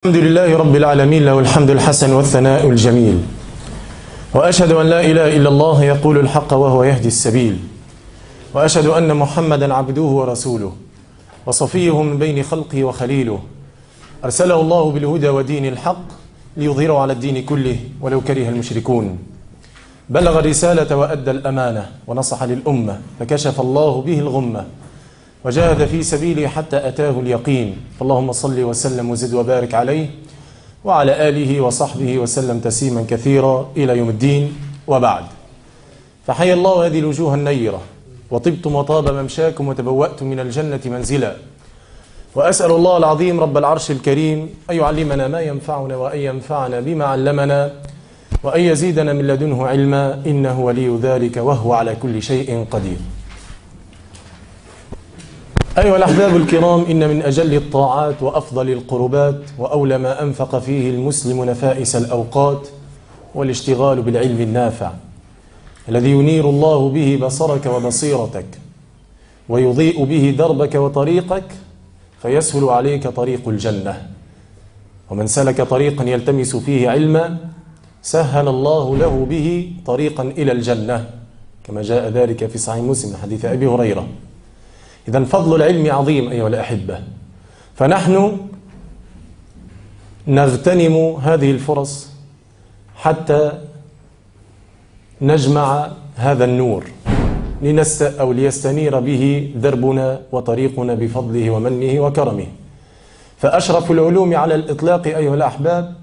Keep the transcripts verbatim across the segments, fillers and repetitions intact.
الحمد لله رب العالمين، له الحمد الحسن والثناء الجميل، وأشهد أن لا إله إلا الله يقول الحق وهو يهدي السبيل، وأشهد أن محمدا عبده ورسوله وصفيه من بين خلقه وخليله، أرسله الله بالهدى ودين الحق ليظهره على الدين كله ولو كره المشركون. بلغ الرسالة وأدى الأمانة ونصح للأمة، فكشف الله به الغمة وجاهد في سبيله حتى أتاه اليقين. فاللهم صل وسلم وزد وبارك عليه وعلى آله وصحبه وسلم تسليما كثيرا إلى يوم الدين. وبعد، فحيا الله هذه الوجوه النيرة، وطبتم وطاب ممشاكم وتبوأتم من الجنة منزلا. وأسأل الله العظيم رب العرش الكريم أن يعلمنا ما ينفعنا وأن ينفعنا بما علمنا وأن يزيدنا من لدنه علما، إنه ولي ذلك وهو على كل شيء قدير. أيها الأحباب الكرام، إن من أجل الطاعات وأفضل القربات وأولى ما أنفق فيه المسلم نفائس الأوقات والاشتغال بالعلم النافع الذي ينير الله به بصرك وبصيرتك ويضيء به دربك وطريقك، فيسهل عليك طريق الجنة. ومن سلك طريقا يلتمس فيه علما سهل الله له به طريقا إلى الجنة، كما جاء ذلك في صحيح مسلم حديث أبي هريرة. إذن فضل العلم عظيم أيها الأحبة، فنحن نغتنم هذه الفرص حتى نجمع هذا النور لنست أو ليستنير به دربنا وطريقنا بفضله ومنه وكرمه. فأشرف العلوم على الإطلاق أيها الأحباب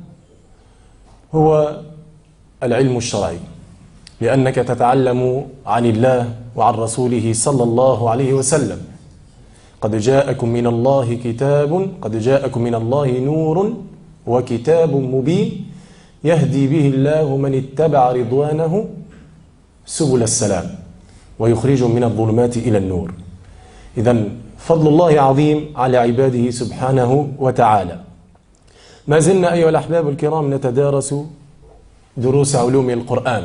هو العلم الشرعي، لأنك تتعلم عن الله وعن رسوله صلى الله عليه وسلم. قد جاءكم من الله كتاب قد جاءكم من الله نور وكتاب مبين يهدي به الله من اتبع رضوانه سبل السلام ويخرجهم من الظلمات إلى النور. إذن فضل الله عظيم على عباده سبحانه وتعالى. ما زلنا أيها الأحباب الكرام نتدارس دروس علوم القرآن،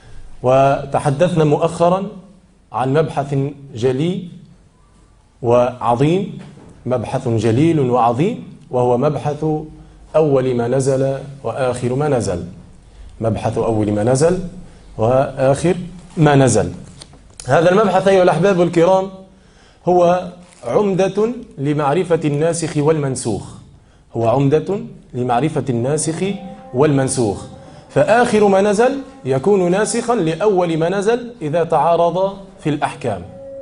وتحدثنا مؤخرا عن مبحث جلي وعظيم، مبحث جليل وعظيم، وهو مبحث أول ما نزل وآخر ما نزل. مبحث أول ما نزل وآخر ما نزل. هذا المبحث أيها الأحباب الكرام هو عمدة لمعرفة الناسخ والمنسوخ هو عمدة لمعرفة الناسخ والمنسوخ فآخر ما نزل يكون ناسخا لأول ما نزل إذا تعارض في الأحكام.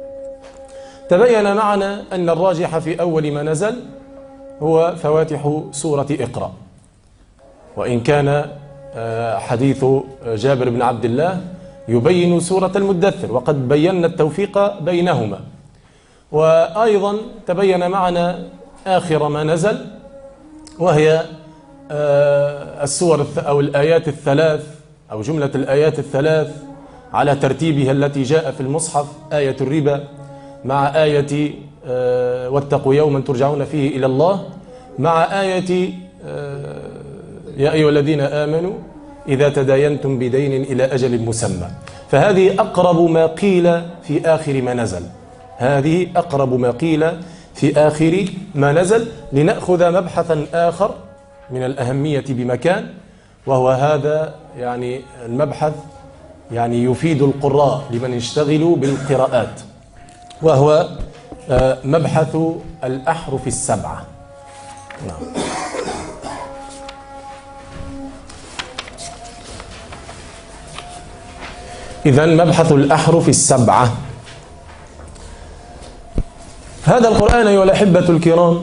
تبين معنا أن الراجح في أول ما نزل هو فواتح سورة اقرأ، وإن كان حديث جابر بن عبد الله يبين سورة المدثر، وقد بينا التوفيق بينهما. وأيضا تبين معنا آخر ما نزل وهي السور أو الآيات الثلاث أو جملة الآيات الثلاث على ترتيبها التي جاء في المصحف: آية الربا مع آية واتقوا يوما ترجعون فيه إلى الله، مع آية يا أيها الذين آمنوا إذا تداينتم بدين إلى أجل مسمى. فهذه أقرب ما قيل في آخر ما نزل هذه أقرب ما قيل في آخر ما نزل لنأخذ مبحثا آخر من الأهمية بمكان، وهو هذا يعني المبحث يعني يفيد القراء لمن يشتغلوا بالقراءات، وهو مبحث الأحرف السبعة. نعم. إذن مبحث الأحرف السبعة. هذا القرآن أيها الأحبة الكرام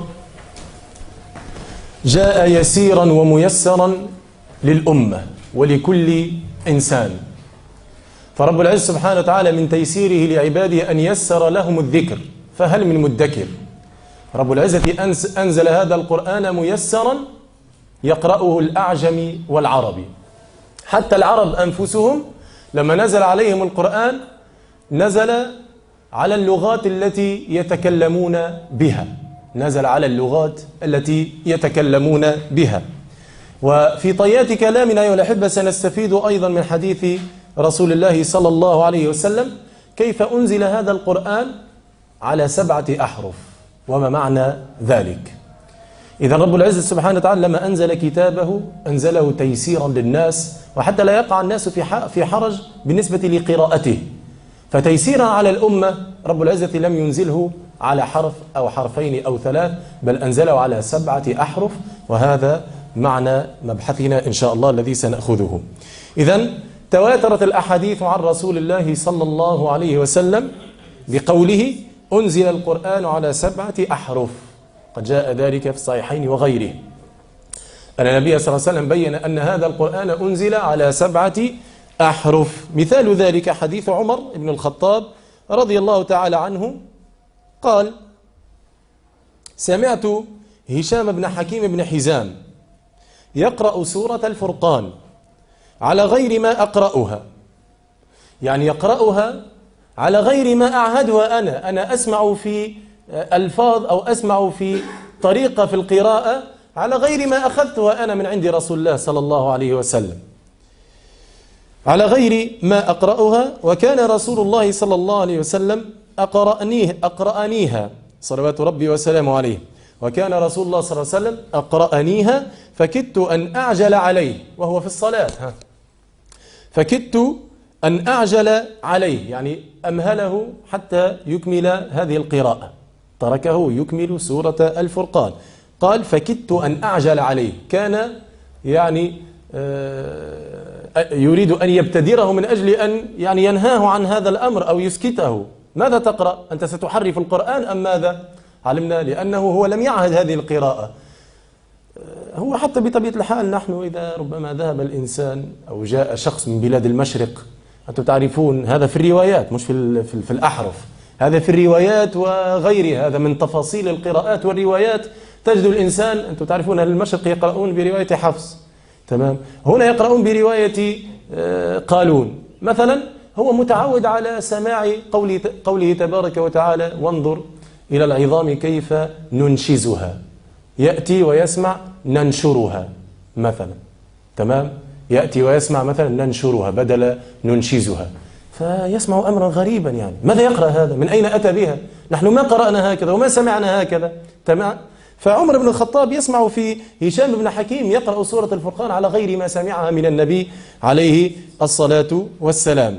جاء يسيرا وميسرا للأمة ولكل إنسان، فرب العزة سبحانه وتعالى من تيسيره لعباده أن يسر لهم الذكر، فهل من مدكر. رب العزة أنزل هذا القرآن ميسرا يقرأه الأعجم والعربي. حتى العرب أنفسهم لما نزل عليهم القرآن نزل على اللغات التي يتكلمون بها نزل على اللغات التي يتكلمون بها. وفي طيات كلامنا أيها الأحبة سنستفيد أيضا من حديث رسول الله صلى الله عليه وسلم كيف أنزل هذا القرآن على سبعة أحرف وما معنى ذلك. إذا رب العزة سبحانه وتعالى لما أنزل كتابه أنزله تيسيرا للناس، وحتى لا يقع الناس في في حرج بالنسبة لقراءته. فتيسيرا على الأمة رب العزة لم ينزله على حرف أو حرفين أو ثلاث، بل أنزله على سبعة أحرف، وهذا معنى مبحثنا إن شاء الله الذي سنأخذه. إذن تواترت الأحاديث عن رسول الله صلى الله عليه وسلم بقوله أنزل القرآن على سبعة أحرف، قد جاء ذلك في الصحيحين وغيره، أن النبي صلى الله عليه وسلم بين أن هذا القرآن أنزل على سبعة أحرف. مثال ذلك حديث عمر بن الخطاب رضي الله تعالى عنه قال: سمعت هشام بن حكيم بن حزام يقرأ سورة الفرقان على غير ما أقرأها، يعني يقرأها على غير ما أعهدها أنا أنا أسمع في ألفاظ أو أسمع في طريقة في القراءة على غير ما أخذتها أنا من عند رسول الله صلى الله عليه وسلم، على غير ما أقرأها. وكان رسول الله صلى الله عليه وسلم أقرأنيه أقرأنيها صلوات ربي وسلامه عليه، وكان رسول الله صلى الله عليه وسلم أقرأنيها فكدت أن أعجل عليه وهو في الصلاة، ها فكدت أن أعجل عليه، يعني أمهله حتى يكمل هذه القراءة، تركه يكمل سورة الفرقان. قال: فكدت أن أعجل عليه، كان يعني يريد أن يبتدره من أجل أن يعني ينهاه عن هذا الأمر أو يسكته. ماذا تقرأ؟ أنت ستحرف القرآن أم ماذا؟ علمنا لأنه هو لم يعهد هذه القراءة. هو حتى بطبيعة الحال نحن إذا ربما ذهب الإنسان أو جاء شخص من بلاد المشرق، أنتم تعرفون هذا في الروايات مش في, في الأحرف، هذا في الروايات وغيرها، هذا من تفاصيل القراءات والروايات. تجد الإنسان، أنتم تعرفون أهل المشرق يقرؤون برواية حفص، تمام، هنا يقرؤون برواية قالون مثلا. هو متعود على سماع قوله, قوله تبارك وتعالى: وانظر إلى العظام كيف ننشزها، يأتي ويسمع ننشرها مثلا، تمام، يأتي ويسمع مثلا ننشرها بدل ننشزها، فيسمع أمرا غريبا. يعني ماذا يقرأ هذا؟ من أين أتى بها؟ نحن ما قرأنا هكذا وما سمعنا هكذا، تمام. فعمر بن الخطاب يسمع في هشام بن حكيم يقرأ سورة الفرقان على غير ما سمعها من النبي عليه الصلاة والسلام.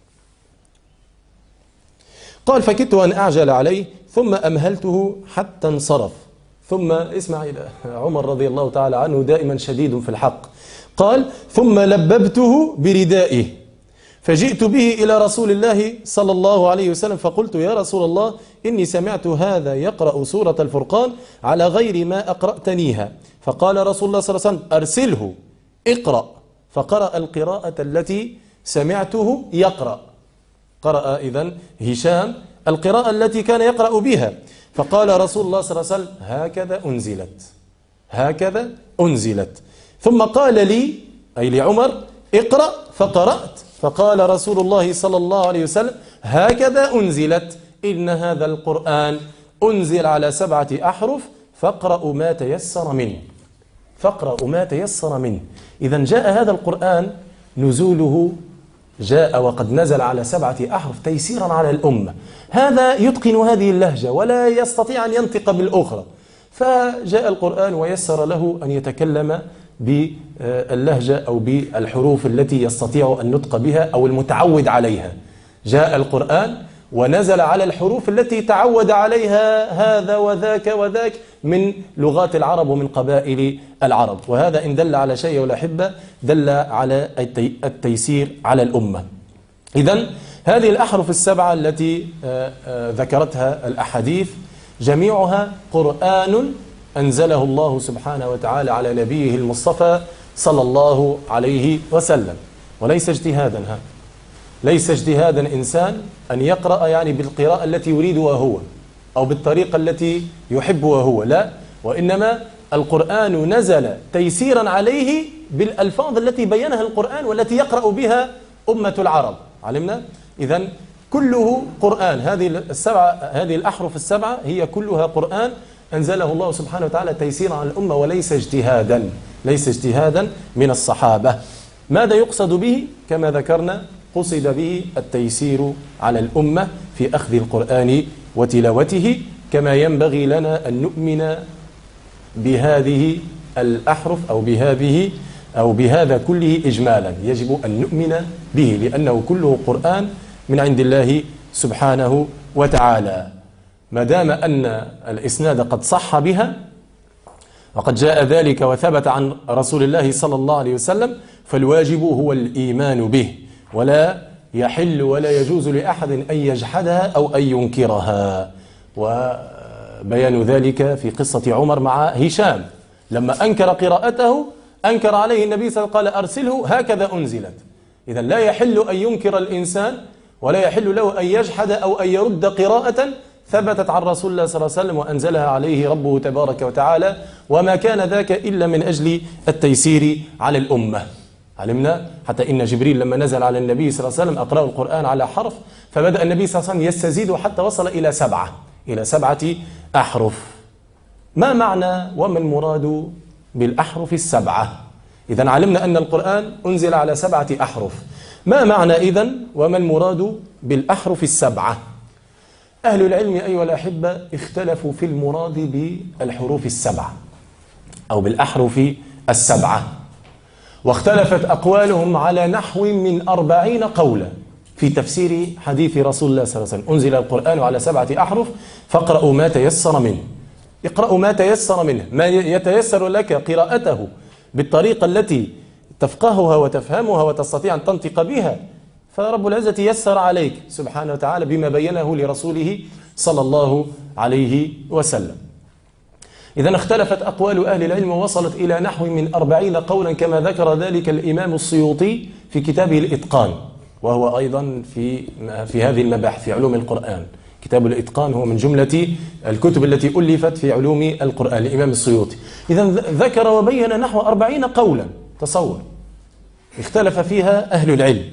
قال: فكدت أن أعجل عليه ثم أمهلته حتى انصرف. ثم اسمع إلى عمر رضي الله تعالى عنه دائما شديد في الحق. قال: ثم لببته بردائه فجئت به إلى رسول الله صلى الله عليه وسلم فقلت: يا رسول الله، إني سمعت هذا يقرأ سورة الفرقان على غير ما أقرأتنيها. فقال رسول الله صلى الله عليه وسلم: أرسله اقرأ. فقرأ القراءة التي سمعته يقرأ، قرأ إذن هشام القراءة التي كان يقرأ بها. فقال رسول الله صلى الله عليه وسلم: هكذا أنزلت، هكذا أنزلت. ثم قال لي أي لعمر: اقرأ. فقرأت. فقال رسول الله صلى الله عليه وسلم: هكذا أنزلت، إن هذا القرآن أنزل على سبعة أحرف فاقرأوا ما تيسر منه، فاقرأوا ما تيسر منه. إذا جاء هذا القرآن نزوله جاء وقد نزل على سبعة أحرف تيسيرا على الأمة. هذا يتقن هذه اللهجة ولا يستطيع أن ينطق بالأخرى، فجاء القرآن ويسر له أن يتكلم باللهجة أو بالحروف التي يستطيع النطق بها أو المتعود عليها. جاء القرآن ونزل على الحروف التي تعود عليها هذا وذاك وذاك من لغات العرب ومن قبائل العرب. وهذا إن دل على شيء ولا حبة دل على التيسير على الأمة. إذن هذه الأحرف السبعة التي ذكرتها الأحاديث جميعها قرآن أنزله الله سبحانه وتعالى على نبيه المصطفى صلى الله عليه وسلم، وليس اجتهادا. ها ليس اجتهادا إنسان أن يقرأ يعني بالقراءة التي يريدها هو أو بالطريقة التي يحبها هو، لا، وإنما القرآن نزل تيسيرا عليه بالألفاظ التي بينها القرآن والتي يقرأ بها أمة العرب. علمنا؟ إذن كله قرآن. هذه السبعة هذه الأحرف السبعة هي كلها قرآن أنزله الله سبحانه وتعالى تيسيرا على الأمة وليس اجتهادا، ليس اجتهادا من الصحابة. ماذا يقصد به؟ كما ذكرنا قصد به التيسير على الأمة في أخذ القرآن وتلاوته، كما ينبغي لنا أن نؤمن بهذه الأحرف أو بهذه أو بهذا كله إجمالا، يجب أن نؤمن به لأنه كله قرآن من عند الله سبحانه وتعالى. ما دام أن الإسناد قد صح بها وقد جاء ذلك وثبت عن رسول الله صلى الله عليه وسلم، فالواجب هو الإيمان به، ولا يحل ولا يجوز لأحد أن يجحدها أو أن ينكرها. وبيان ذلك في قصة عمر مع هشام لما أنكر قراءته، أنكر عليه النبي صلى الله عليه وسلم قال أرسله هكذا أنزلت. إذن لا يحل أن ينكر الإنسان ولا يحل له أن يجحد أو أن يرد قراءة ثبتت عن رسول الله صلى الله عليه وسلم وأنزلها عليه ربه تبارك وتعالى، وما كان ذاك إلا من أجل التيسير على الأمة. علمنا حتى إن جبريل لما نزل على النبي صلى الله عليه وسلم أقرأ القرآن على حرف، فبدأ النبي صلى الله عليه وسلم يستزيد حتى وصل إلى سبعة إلى سبعة أحرف. ما معنى وما المراد بالأحرف السبعة؟ إذن علمنا أن القرآن أنزل على سبعة أحرف. ما معنى إذن وما المراد بالأحرف السبعة؟ أهل العلم أيها الأحبة اختلفوا في المراد بالحروف السبعة أو بالأحرف السبعة، واختلفت أقوالهم على نحو من أربعين قولا في تفسير حديث رسول الله صلى الله عليه وسلم: أنزل القرآن على سبعة أحرف فاقرأوا ما تيسر منه. اقرأوا ما تيسر منه، ما يتيسر لك قراءته بالطريقة التي تفقهها وتفهمها وتستطيع أن تنطق بها، فرب العزة يسر عليك سبحانه وتعالى بما بينه لرسوله صلى الله عليه وسلم. إذن اختلفت أقوال أهل العلم ووصلت إلى نحو من أربعين قولا، كما ذكر ذلك الإمام السيوطي في كتابه الإتقان، وهو أيضا في في هذه المباحث في علوم القرآن. كتاب الإتقان هو من جملة الكتب التي ألفت في علوم القرآن الإمام السيوطي. إذن ذكر وبين نحو أربعين قولا، تصور اختلف فيها أهل العلم.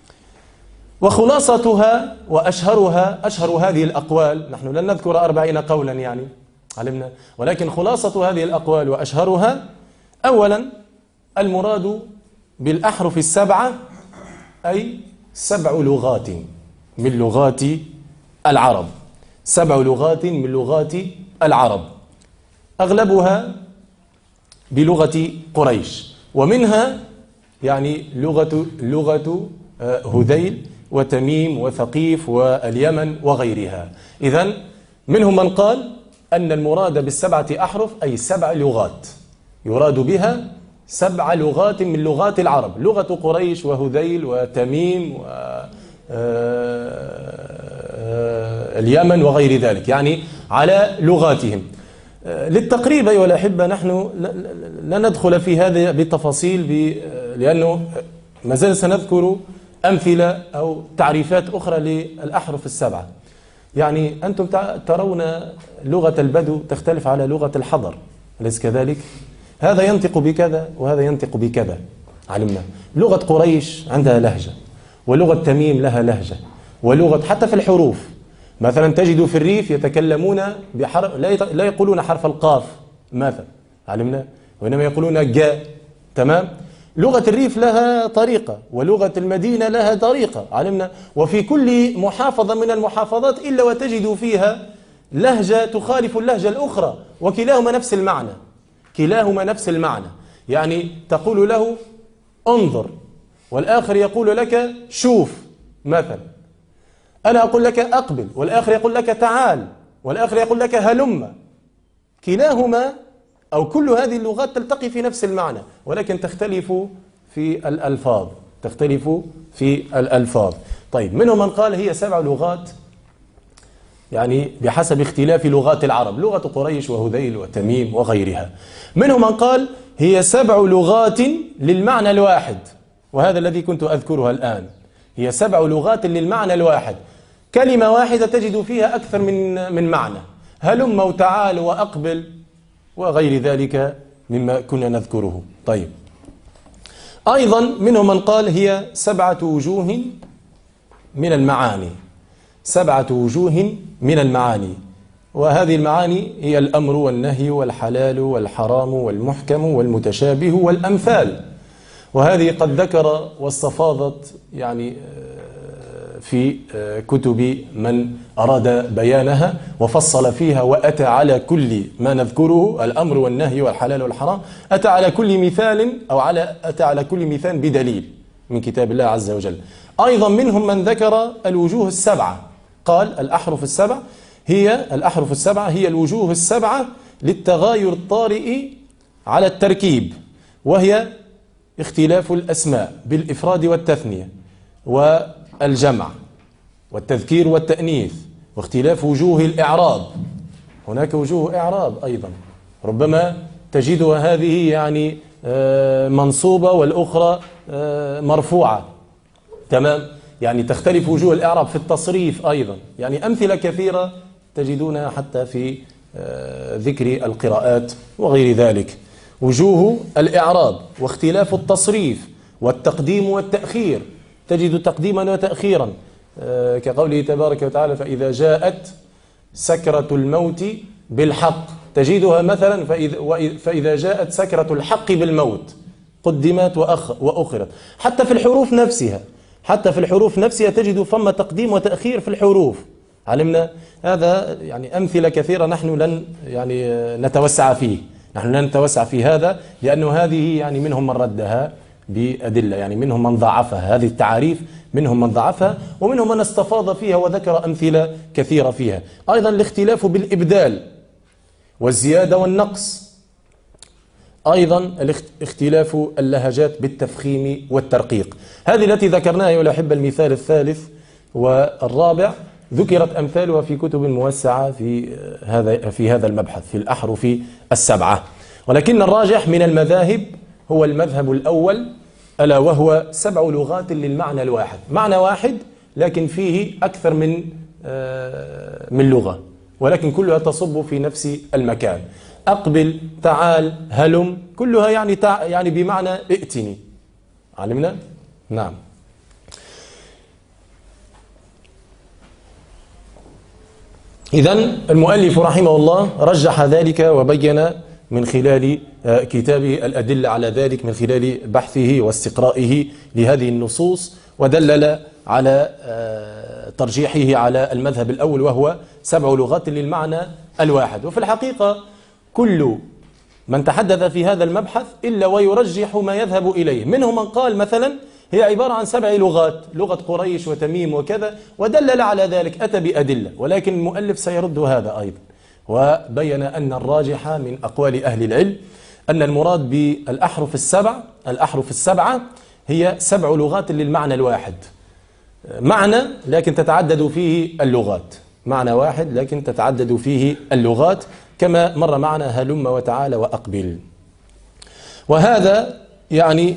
وخلاصتها وأشهرها أشهر هذه الأقوال، نحن لن نذكر أربعين قولا يعني علمنا، ولكن خلاصة هذه الأقوال وأشهرها: أولا المراد بالأحرف السبعة أي سبع لغات من لغات العرب، سبع لغات من لغات العرب، أغلبها بلغة قريش، ومنها يعني لغة لغة هذيل وتميم وثقيف واليمن وغيرها. إذن منهم من قال أن المراد بالسبعة أحرف أي سبع لغات، يراد بها سبع لغات من لغات العرب، لغة قريش وهذيل وتميم واليمن وغير ذلك، يعني على لغاتهم. للتقريب أيها الأحبة نحن لا ندخل في هذا بالتفاصيل، لأنه ما زال سنذكر أمثلة أو تعريفات أخرى للأحرف السبعة. يعني أنتم ترون لغة البدو تختلف على لغة الحضر، أليس كذلك؟ هذا ينطق بكذا وهذا ينطق بكذا. علمنا لغة قريش عندها لهجة، ولغة تميم لها لهجة، ولغة حتى في الحروف مثلا تجد في الريف يتكلمون بحرف لا يقولون حرف القاف مثلا، علمنا، وإنما يقولون جاء. تمام؟ لغة الريف لها طريقة ولغة المدينة لها طريقة، علمنا. وفي كل محافظة من المحافظات إلا وتجد فيها لهجة تخالف اللهجة الأخرى، وكلاهما نفس المعنى، كلاهما نفس المعنى. يعني تقول له انظر والآخر يقول لك شوف مثلا، أنا أقول لك أقبل والآخر يقول لك تعال والآخر يقول لك هلم. كلاهما أو كل هذه اللغات تلتقي في نفس المعنى، ولكن تختلف في الألفاظ، تختلف في الألفاظ. طيب، منهم من قال هي سبع لغات يعني بحسب اختلاف لغات العرب، لغة قريش وهذيل وتميم وغيرها. منهم من قال هي سبع لغات للمعنى الواحد، وهذا الذي كنت أذكرها الآن، هي سبع لغات للمعنى الواحد، كلمة واحدة تجد فيها أكثر من من معنى، هلم وتعال وأقبل وغير ذلك مما كنا نذكره. طيب، أيضا منهم من قال هي سبعة وجوه من المعاني، سبعة وجوه من المعاني، وهذه المعاني هي الأمر والنهي والحلال والحرام والمحكم والمتشابه والأمثال. وهذه قد ذكر واستفاضت يعني في كتب من أراد بيانها وفصل فيها وأتى على كل ما نذكره الأمر والنهي والحلال والحرام، أتى على كل مثال أو على أتى على كل مثال بدليل من كتاب الله عز وجل. أيضا منهم من ذكر الوجوه السبعة، قال الأحرف السبع هي الأحرف السبعة هي الوجوه السبعة للتغاير الطارئ على التركيب، وهي اختلاف الأسماء بالإفراد والتثنية والجمع والتذكير والتأنيث، واختلاف وجوه الإعراب. هناك وجوه إعراب أيضا ربما تجدها هذه يعني منصوبة والأخرى مرفوعة، تمام؟ يعني تختلف وجوه الإعراب في التصريف أيضا، يعني أمثلة كثيرة تجدونها حتى في ذكر القراءات وغير ذلك. وجوه الإعراب واختلاف التصريف والتقديم والتأخير، تجد تقديما وتأخيرا كقوله تبارك وتعالى فإذا جاءت سكرة الموت بالحق، تجدها مثلا فإذا جاءت سكرة الحق بالموت قدمت وأخرت. حتى في الحروف نفسها حتى في الحروف نفسها تجد ثم تقديم وتأخير في الحروف. علمنا هذا يعني أمثلة كثيرة، نحن لن يعني نتوسع فيه نحن لن نتوسع في هذا، لأنه هذه يعني منهم من ردها بأدلة، يعني منهم من ضعفها، هذه التعاريف منهم من ضعفها ومنهم من استفاض فيها وذكر أمثلة كثيرة فيها. أيضا الاختلاف بالإبدال والزيادة والنقص، أيضا اختلاف اللهجات بالتفخيم والترقيق. هذه التي ذكرناها أيها الأحبة المثال الثالث والرابع ذكرت أمثالها في كتب موسعة في هذا في هذا المبحث في الأحرف السبعة، ولكن الراجح من المذاهب هو المذهب الأول، ألا وهو سبع لغات للمعنى الواحد، معنى واحد لكن فيه أكثر من من لغة، ولكن كلها تصب في نفس المكان. أقبل، تعال، هلم، كلها يعني تع... يعني بمعنى ائتني. علمنا؟ نعم. إذن المؤلف رحمه الله رجح ذلك وبين من خلال كتابه الأدلة على ذلك، من خلال بحثه واستقرائه لهذه النصوص، ودلل على ترجيحه على المذهب الأول وهو سبع لغات للمعنى الواحد. وفي الحقيقة كل من تحدث في هذا المبحث إلا ويرجح ما يذهب إليه. منهم من قال مثلا هي عبارة عن سبع لغات، لغة قريش وتميم وكذا، ودلل على ذلك، أتى بأدلة، ولكن المؤلف سيرد هذا أيضا، وبين أن الراجح من أقوال أهل العلم أن المراد بالأحرف السبع الأحرف السبعة هي سبع لغات للمعنى الواحد، معنى لكن تتعدد فيه اللغات، معنى واحد لكن تتعدد فيه اللغات، كما مر معنا هلم وتعالى وأقبل. وهذا يعني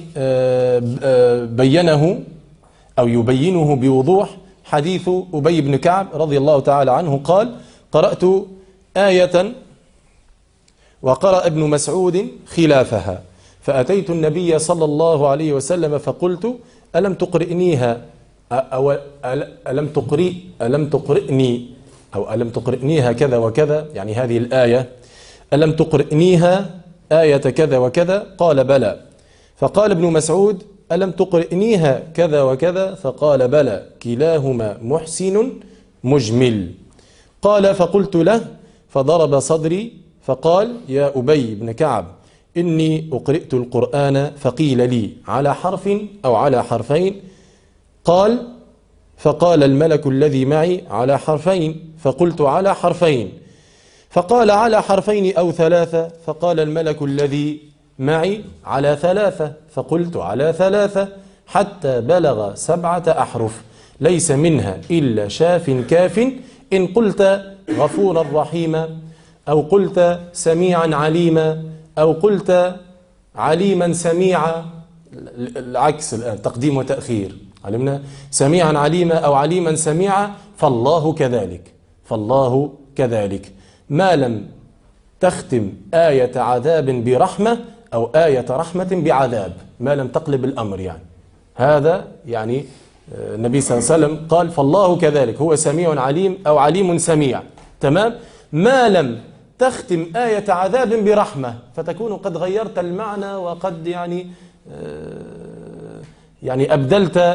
بينه أو يبينه بوضوح حديث أبي بن كعب رضي الله تعالى عنه قال: قرأت آية وقرأ ابن مسعود خلافها، فأتيت النبي صلى الله عليه وسلم فقلت: ألم تقرئنيها أو ألم تقرئ ألم تقرئني أو ألم تقرئنيها كذا وكذا، يعني هذه الآية ألم تقرئنيها آية كذا وكذا؟ قال: بلى. فقال ابن مسعود: ألم تقرئنيها كذا وكذا؟ فقال: بلى، كلاهما محسن مجمل. قال: فقلت له فضرب صدري فقال: يا أبي بن كعب، إني أقرئت القرآن فقيل لي على حرف أو على حرفين. قال: فقال الملك الذي معي على حرفين، فقلت على حرفين. فقال: على حرفين أو ثلاثة. فقال الملك الذي معي على ثلاثة، فقلت على ثلاثة، حتى بلغ سبعة أحرف ليس منها إلا شاف كاف، إن قلت غفورا رحيما، أو قلت سميعا عليما، أو قلت عليما سميعا. العكس الآن، تقديم وتأخير. علمنا سميعا عليما أو عليما سميعا، فالله كذلك فالله كذلك ما لم تختم آية عذاب برحمة أو آية رحمة بعذاب، ما لم تقلب الأمر، يعني هذا يعني النبي صلى الله عليه وسلم قال فالله كذلك، هو سميع عليم أو عليم سميع، تمام. ما لم تختم آية عذاب برحمة، فتكون قد غيرت المعنى وقد يعني يعني أبدلت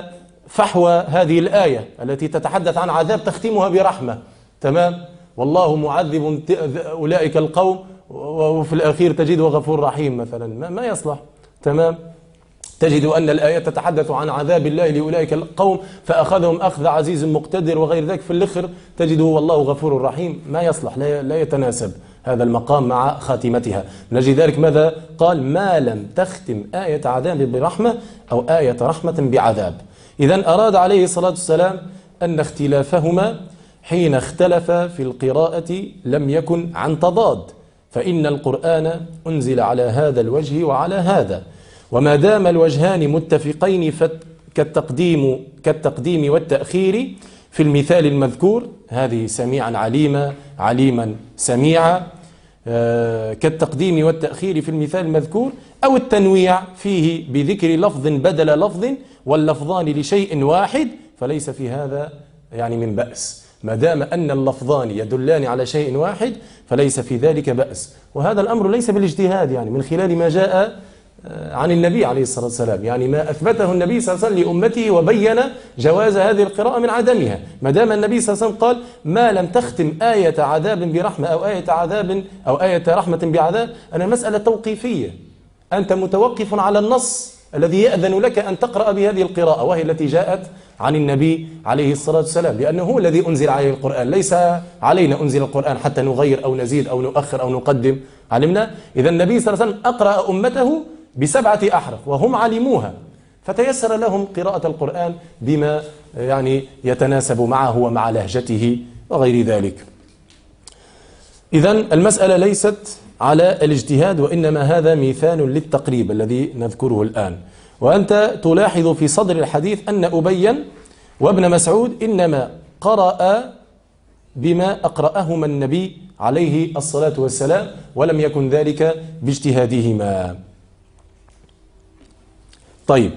فحوى هذه الآية التي تتحدث عن عذاب تختمها برحمة، تمام؟ والله معذب أولئك القوم وفي الأخير تجده غفور رحيم مثلا، ما يصلح، تمام؟ تجد أن الآية تتحدث عن عذاب الله لأولئك القوم فأخذهم أخذ عزيز مقتدر وغير ذلك، في الآخر تجده والله غفور رحيم، ما يصلح، لا يتناسب هذا المقام مع خاتمتها. نجد ذلك ماذا قال؟ ما لم تختم آية عذاب برحمة أو آية رحمة بعذاب. إذن أراد عليه الصلاة والسلام أن اختلافهما حين اختلف في القراءة لم يكن عن تضاد، فإن القرآن أنزل على هذا الوجه وعلى هذا، وما دام الوجهان متفقين كالتقديم كالتقديم والتأخير في المثال المذكور، هذه سميعا عليما عليما سميعا، كالتقديم والتأخير في المثال المذكور، أو التنويع فيه بذكر لفظ بدل لفظ واللفظان لشيء واحد، فليس في هذا يعني من بأس، ما دام أن اللفظان يدلان على شيء واحد فليس في ذلك بأس. وهذا الأمر ليس بالاجتهاد، يعني من خلال ما جاء عن النبي عليه الصلاة والسلام، يعني ما أثبته النبي صلى الله عليه وسلم لأمته وبين جواز هذه القراءة من عدمها. ما دام النبي صلى الله عليه وسلم قال ما لم تختم آية عذاب برحمة أو آية عذاب أو آية رحمة بعذاب، أن المسألة توقيفية، أنت متوقف على النص الذي يأذن لك أن تقرأ بهذه القراءة، وهي التي جاءت عن النبي عليه الصلاة والسلام، لأنه هو الذي أنزل عليه القرآن، ليس علينا أنزل القرآن حتى نغير أو نزيد أو نؤخر أو نقدم، علمنا. إذا النبي صلى الله عليه وسلم أقرأ أمته بسبعة أحرف وهم علموها، فتيسر لهم قراءة القرآن بما يعني يتناسب معه ومع لهجته وغير ذلك. إذن المسألة ليست على الاجتهاد، وإنما هذا مثال للتقريب الذي نذكره الآن. وأنت تلاحظ في صدر الحديث أن أبي وابن مسعود إنما قرأ بما أقرأهما النبي عليه الصلاة والسلام، ولم يكن ذلك باجتهادهما. طيب،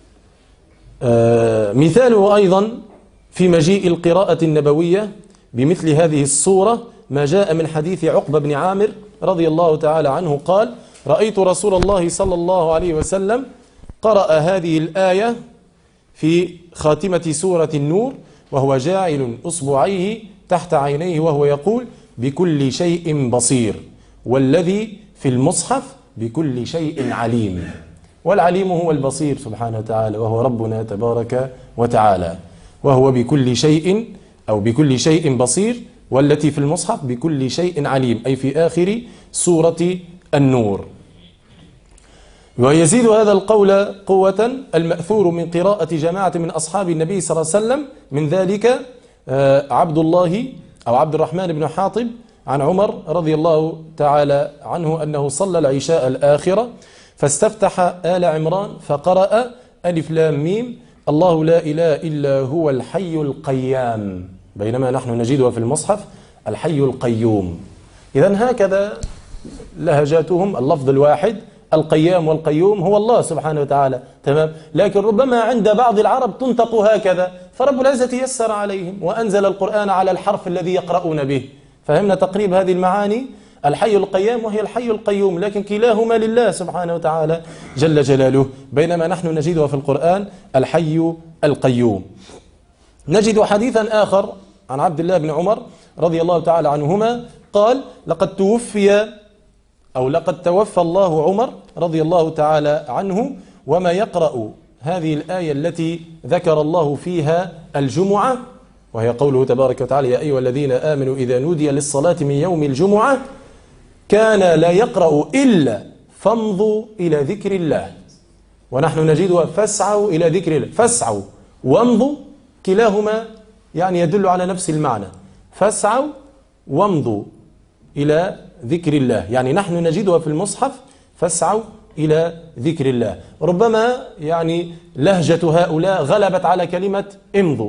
آه مثاله أيضا في مجيء القراءة النبوية بمثل هذه الصورة ما جاء من حديث عقبة بن عامر رضي الله تعالى عنه قال: رأيت رسول الله صلى الله عليه وسلم قرأ هذه الآية في خاتمة سورة النور وهو جاعل أصبعيه تحت عينيه وهو يقول: بكل شيء بصير، والذي في المصحف بكل شيء عليم. والعليم هو البصير سبحانه وتعالى، وهو ربنا تبارك وتعالى، وهو بكل شيء أو بكل شيء بصير، والتي في المصحف بكل شيء عليم، أي في آخر سورة النور. ويزيد هذا القول قوة المأثور من قراءة جماعة من أصحاب النبي صلى الله عليه وسلم، من ذلك عبد الله أو عبد الرحمن بن حاطب عن عمر رضي الله تعالى عنه أنه صلى العشاء الآخرة فاستفتح آل عمران فقرأ ألف لام ميم الله لا إله إلا هو الحي القيام، بينما نحن نجدها في المصحف الحي القيوم. إذن هكذا لهجاتهم، اللفظ الواحد القيام والقيوم هو الله سبحانه وتعالى، تمام. لكن ربما عند بعض العرب تنطق هكذا، فرب العزة يسر عليهم وأنزل القرآن على الحرف الذي يقرؤون به. فهمنا تقريب هذه المعاني؟ الحي القيام وهي الحي القيوم، لكن كلاهما لله سبحانه وتعالى جل جلاله، بينما نحن نجدها في القرآن الحي القيوم. نجد حديثا آخر عن عبد الله بن عمر رضي الله تعالى عنهما قال: لقد توفي أو لقد توفى الله عمر رضي الله تعالى عنه وما يقرأ هذه الآية التي ذكر الله فيها الجمعة، وهي قوله تبارك وتعالى: يا أيها الذين آمنوا إذا نودي للصلاة من يوم الجمعة كان لا يقرأ إلا فامضوا إلى ذكر الله. ونحن نجدها فاسعوا إلى ذكر الله، فاسعوا وامضوا كلاهما يعني يدل على نفس المعنى، فاسعوا وامضوا إلى ذكر الله، يعني نحن نجدها في المصحف فاسعوا إلى ذكر الله. ربما يعني لهجة هؤلاء غلبت على كلمة امضوا،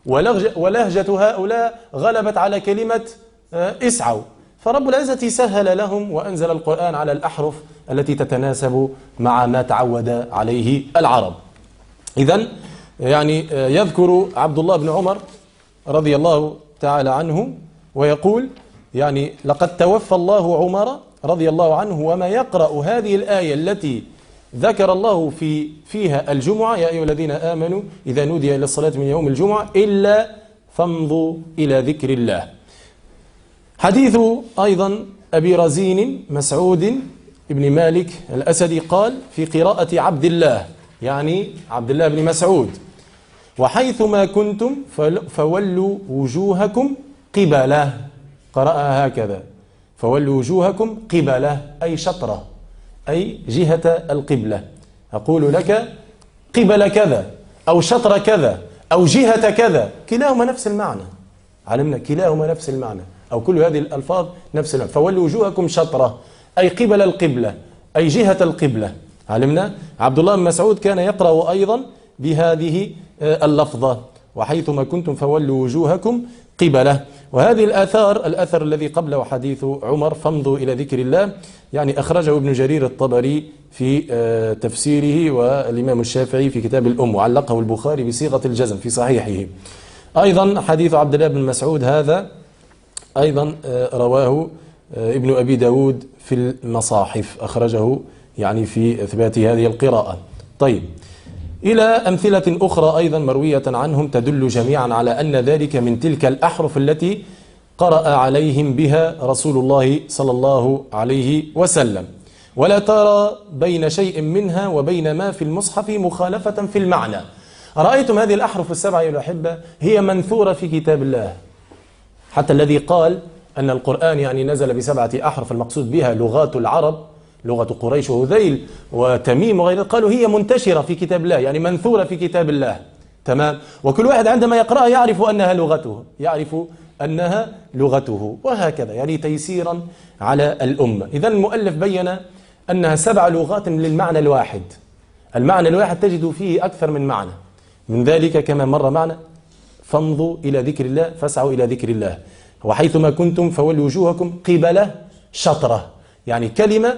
ولهجة هؤلاء غلبت على كلمة اسعوا، فرب العزة سهل لهم وأنزل القرآن على الأحرف التي تتناسب مع ما تعود عليه العرب. إذن يعني يذكر عبد الله بن عمر رضي الله تعالى عنه ويقول يعني: لقد توفى الله عمر رضي الله عنه وما يقرأ هذه الآية التي ذكر الله في فيها الجمعة: يا أيها الذين آمنوا إذا نودي إلى الصلاة من يوم الجمعة إلا فامضوا إلى ذكر الله. حديث أيضا أبي رزين مسعود ابن مالك الأسدي قال في قراءة عبد الله، يعني عبد الله بن مسعود: وحيثما كنتم فولوا وجوهكم قبله. قرأها هكذا: فولوا وجوهكم قبله، أي شطرة، أي جهة القبلة. أقول لك قبل كذا أو شطر كذا أو جهة كذا، كلاهما نفس المعنى. علمنا كلاهما نفس المعنى، أو كل هذه الألفاظ نفس المعنى. فولوا وجوهكم شطرة أي قبل القبلة، أي جهة القبلة. علمنا. عبد الله بن مسعود كان يقرأ أيضا بهذه اللفظة: وحيثما كنتم فولوا وجوهكم قبله. وهذه الآثار، الأثر الذي قبله حديث عمر: فامضوا إلى ذكر الله، يعني أخرجه ابن جرير الطبري في تفسيره، والإمام الشافعي في كتاب الأم، وعلقه البخاري بصيغة الجزم في صحيحه. أيضا حديث عبد الله بن مسعود هذا أيضا رواه ابن أبي داود في المصاحف، أخرجه يعني في إثبات هذه القراءة. طيب، إلى أمثلة أخرى أيضا مروية عنهم تدل جميعا على أن ذلك من تلك الأحرف التي قرأ عليهم بها رسول الله صلى الله عليه وسلم. ولا ترى بين شيء منها وبين ما في المصحف مخالفة في المعنى. رأيتم هذه الأحرف السبعة يا الأحبة هي منثورة في كتاب الله، حتى الذي قال أن القرآن يعني نزل بسبعة أحرف المقصود بها لغات العرب، لغة قريش وهذيل وتميم وغيره، قالوا هي منتشرة في كتاب الله، يعني منثورة في كتاب الله. تمام. وكل واحد عندما يقرأها يعرف أنها لغته، يعرف أنها لغته، وهكذا، يعني تيسيرا على الأمة. إذن المؤلف بين أنها سبع لغات للمعنى الواحد. المعنى الواحد تجد فيه أكثر من معنى، من ذلك كما مر معنا: فامضوا إلى ذكر الله، فاسعوا إلى ذكر الله. وحيثما كنتم فولوا وجوهكم قبله شطرة، يعني كلمة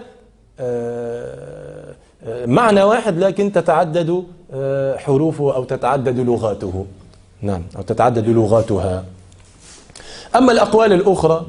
معنى واحد لكن تتعدد حروفه أو تتعدد لغاته. نعم، أو تتعدد لغاتها. أما الأقوال الأخرى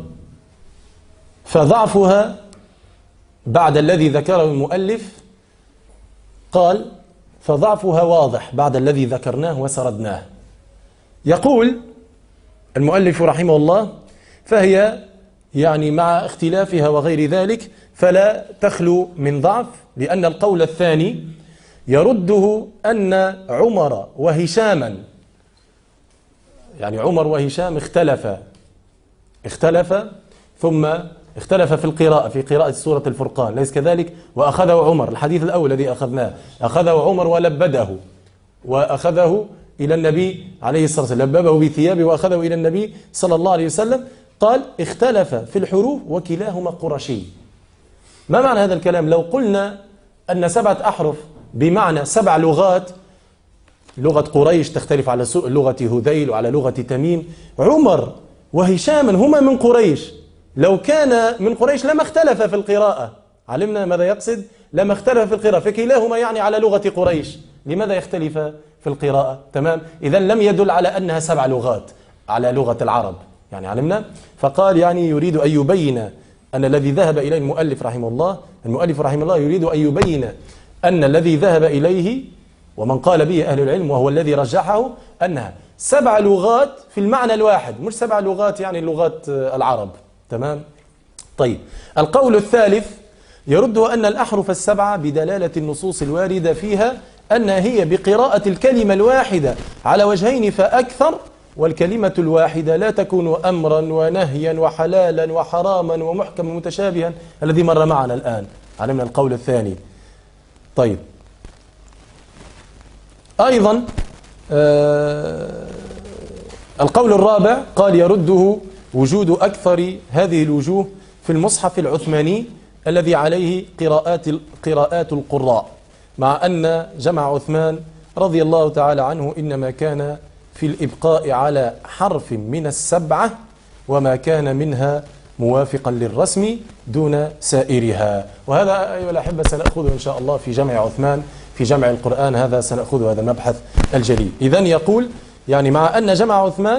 فضعفها بعد الذي ذكره المؤلف، قال: فضعفها واضح بعد الذي ذكرناه وسردناه. يقول المؤلف رحمه الله: فهي يعني مع اختلافها وغير ذلك فلا تخلو من ضعف، لأن القول الثاني يرده أن عمر وهشاما، يعني عمر وهشام اختلفا اختلف ثم اختلف في القراءة، في قراءة سورة الفرقان، ليس كذلك؟ وأخذه عمر، الحديث الأول الذي أخذناه، أخذه عمر ولبده وأخذه إلى النبي عليه الصلاة والسلام، لببه بثيابه وأخذه إلى النبي صلى الله عليه وسلم. قال: اختلف في الحروف وكلاهما قرشي. ما معنى هذا الكلام؟ لو قلنا أن سبعة أحرف بمعنى سبع لغات، لغة قريش تختلف على لغة هذيل وعلى لغة تميم. عمر وهشام هما من قريش، لو كان من قريش لما اختلف في القراءة. علمنا ماذا يقصد؟ لما اختلف في القراءة، فكلاهما يعني على لغة قريش، لماذا يختلف في القراءة؟ تمام. إذا لم يدل على أنها سبع لغات على لغة العرب، يعني علمنا. فقال يعني يريد أن يبين أن الذي ذهب إليه المؤلف رحمه الله المؤلف رحمه الله يريد أن يبين أن الذي ذهب إليه ومن قال به أهل العلم وهو الذي رجحه أنها سبع لغات في المعنى الواحد، مش سبع لغات يعني لغات العرب. تمام. طيب، القول الثالث يرد أن الأحرف السبعة بدلالة النصوص الواردة فيها أنها هي بقراءة الكلمة الواحدة على وجهين فأكثر، والكلمة الواحدة لا تكون أمرا ونهيا وحلالا وحراما ومحكما متشابها الذي مر معنا الآن. علمنا القول الثاني. طيب، أيضا آه القول الرابع قال يرده وجود أكثر هذه الوجوه في المصحف العثماني الذي عليه قراءات قراءات القراء، مع أن جمع عثمان رضي الله تعالى عنه إنما كان في الإبقاء على حرف من السبعة وما كان منها موافقا للرسم دون سائرها. وهذا أيها الأحبة سنأخذه إن شاء الله في جمع عثمان في جمع القرآن، هذا سنأخذه هذا المبحث الجليل. إذن يقول يعني مع أن جمع عثمان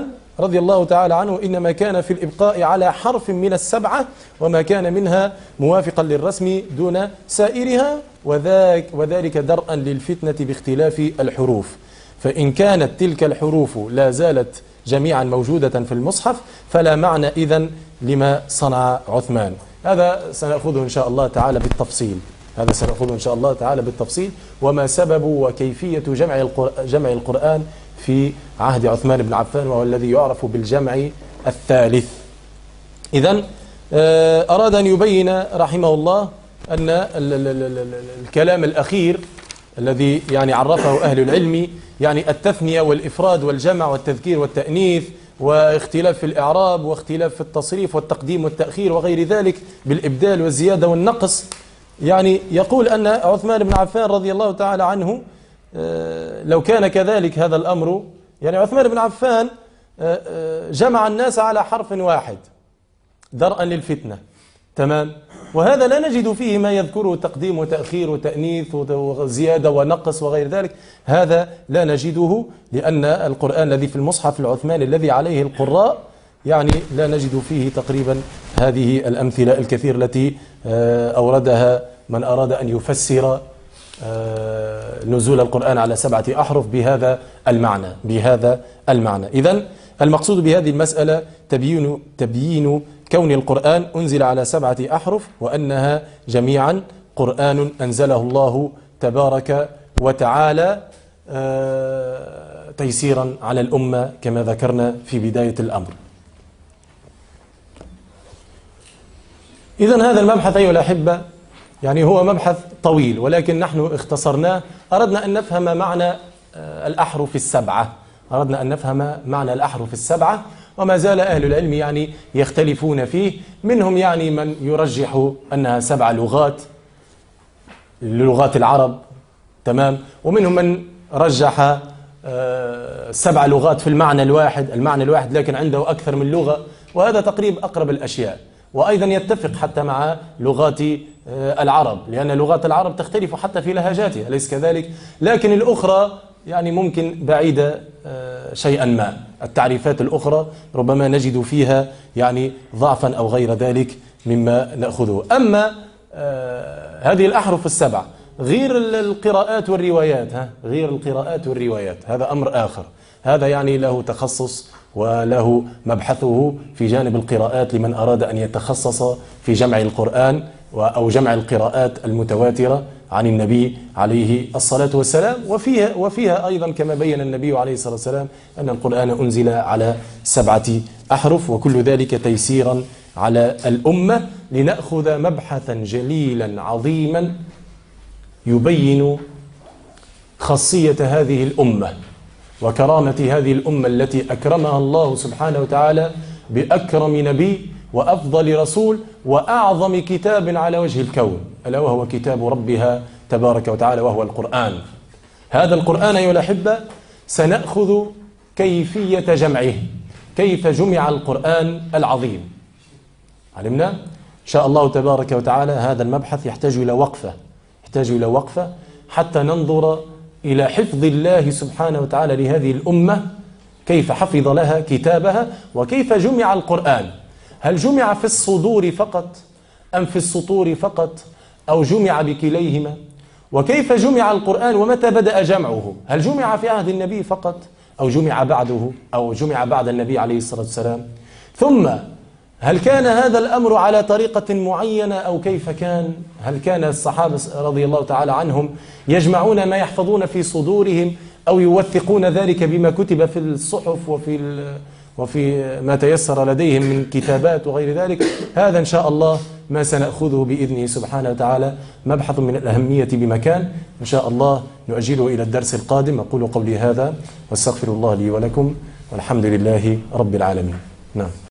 رضي الله تعالى عنه إنما كان في الإبقاء على حرف من السبعة وما كان منها موافقا للرسم دون سائرها، وذاك وذلك درءا للفتنة باختلاف الحروف. فإن كانت تلك الحروف لا زالت جميعا موجودة في المصحف فلا معنى إذن لما صنع عثمان. هذا سنأخذه إن شاء الله تعالى بالتفصيل هذا سنأخذه إن شاء الله تعالى بالتفصيل وما سبب وكيفية جمع جمع القرآن في عهد عثمان بن عفان، وهو الذي يعرف بالجمع الثالث. إذن أراد أن يبين رحمه الله أن الكلام الأخير الذي يعني عرفه أهل العلم، يعني التثنية والإفراد والجمع والتذكير والتأنيث واختلاف في الإعراب واختلاف في التصريف والتقديم والتأخير وغير ذلك بالإبدال والزيادة والنقص، يعني يقول أن عثمان بن عفان رضي الله تعالى عنه لو كان كذلك هذا الأمر، يعني عثمان بن عفان جمع الناس على حرف واحد درءا للفتنة، تمام، وهذا لا نجد فيه ما يذكره تقديم وتأخير وتأنيث وزيادة ونقص وغير ذلك، هذا لا نجده، لأن القرآن الذي في المصحف العثماني الذي عليه القراء يعني لا نجد فيه تقريبا هذه الأمثلة الكثير التي أوردها من أراد أن يفسر نزول القرآن على سبعة أحرف بهذا المعنى بهذا المعنى. إذن المقصود بهذه المسألة تبيين تبيين كون القرآن أنزل على سبعة أحرف، وأنها جميعا قرآن أنزله الله تبارك وتعالى تيسيرا على الأمة كما ذكرنا في بداية الأمر. إذن هذا المبحث أيها الأحبة يعني هو مبحث طويل، ولكن نحن اختصرناه. أردنا أن نفهم معنى الأحرف السبعة أردنا أن نفهم معنى الأحرف السبعة وما زال أهل العلم يعني يختلفون فيه، منهم يعني من يرجح أنها سبع لغات للغات العرب، تمام، ومنهم من رجح سبع لغات في المعنى الواحد المعنى الواحد لكن عنده أكثر من لغة، وهذا تقريب أقرب الأشياء، وأيضا يتفق حتى مع لغات العرب، لأن لغات العرب تختلف حتى في لهجاتها، أليس كذلك؟ لكن الأخرى يعني ممكن بعيدة شيئا ما، التعريفات الأخرى ربما نجد فيها يعني ضعفا أو غير ذلك مما نأخذه. أما هذه الأحرف السبع غير القراءات والروايات ها غير القراءات والروايات هذا أمر آخر، هذا يعني له تخصص وله مبحثه في جانب القراءات لمن أراد أن يتخصص في جمع القرآن أو جمع القراءات المتواترة عن النبي عليه الصلاة والسلام. وفيها, وفيها أيضا كما بين النبي عليه الصلاة والسلام أن القرآن أنزل على سبعة أحرف، وكل ذلك تيسيرا على الأمة لنأخذ مبحثا جليلا عظيما يبين خاصية هذه الأمة وكرامة هذه الأمة التي أكرمها الله سبحانه وتعالى بأكرم نبي وأفضل رسول وأعظم كتاب على وجه الكون، ألا وهو كتاب ربها تبارك وتعالى وهو القرآن. هذا القرآن أيها الأحبة سنأخذ كيفية جمعه، كيف جمع القرآن العظيم. علمنا إن شاء الله تبارك وتعالى هذا المبحث يحتاج إلى وقفة يحتاج إلى وقفة حتى ننظر إلى حفظ الله سبحانه وتعالى لهذه الأمة، كيف حفظ لها كتابها وكيف جمع القرآن. هل جمع في الصدور فقط أم في السطور فقط أو جمع بكليهما؟ وكيف جمع القرآن ومتى بدأ جمعه؟ هل جمع في عهد النبي فقط أو جمع بعده أو جمع بعد النبي عليه الصلاة والسلام؟ ثم هل كان هذا الأمر على طريقة معينة أو كيف كان؟ هل كان الصحابة رضي الله تعالى عنهم يجمعون ما يحفظون في صدورهم أو يوثقون ذلك بما كتب في الصحف وفي وفي ما تيسر لديهم من كتابات وغير ذلك؟ هذا إن شاء الله ما سنأخذه بإذنه سبحانه وتعالى، مبحث من الأهمية بمكان، إن شاء الله نؤجله إلى الدرس القادم. أقول قولي هذا واستغفر الله لي ولكم والحمد لله رب العالمين. نعم.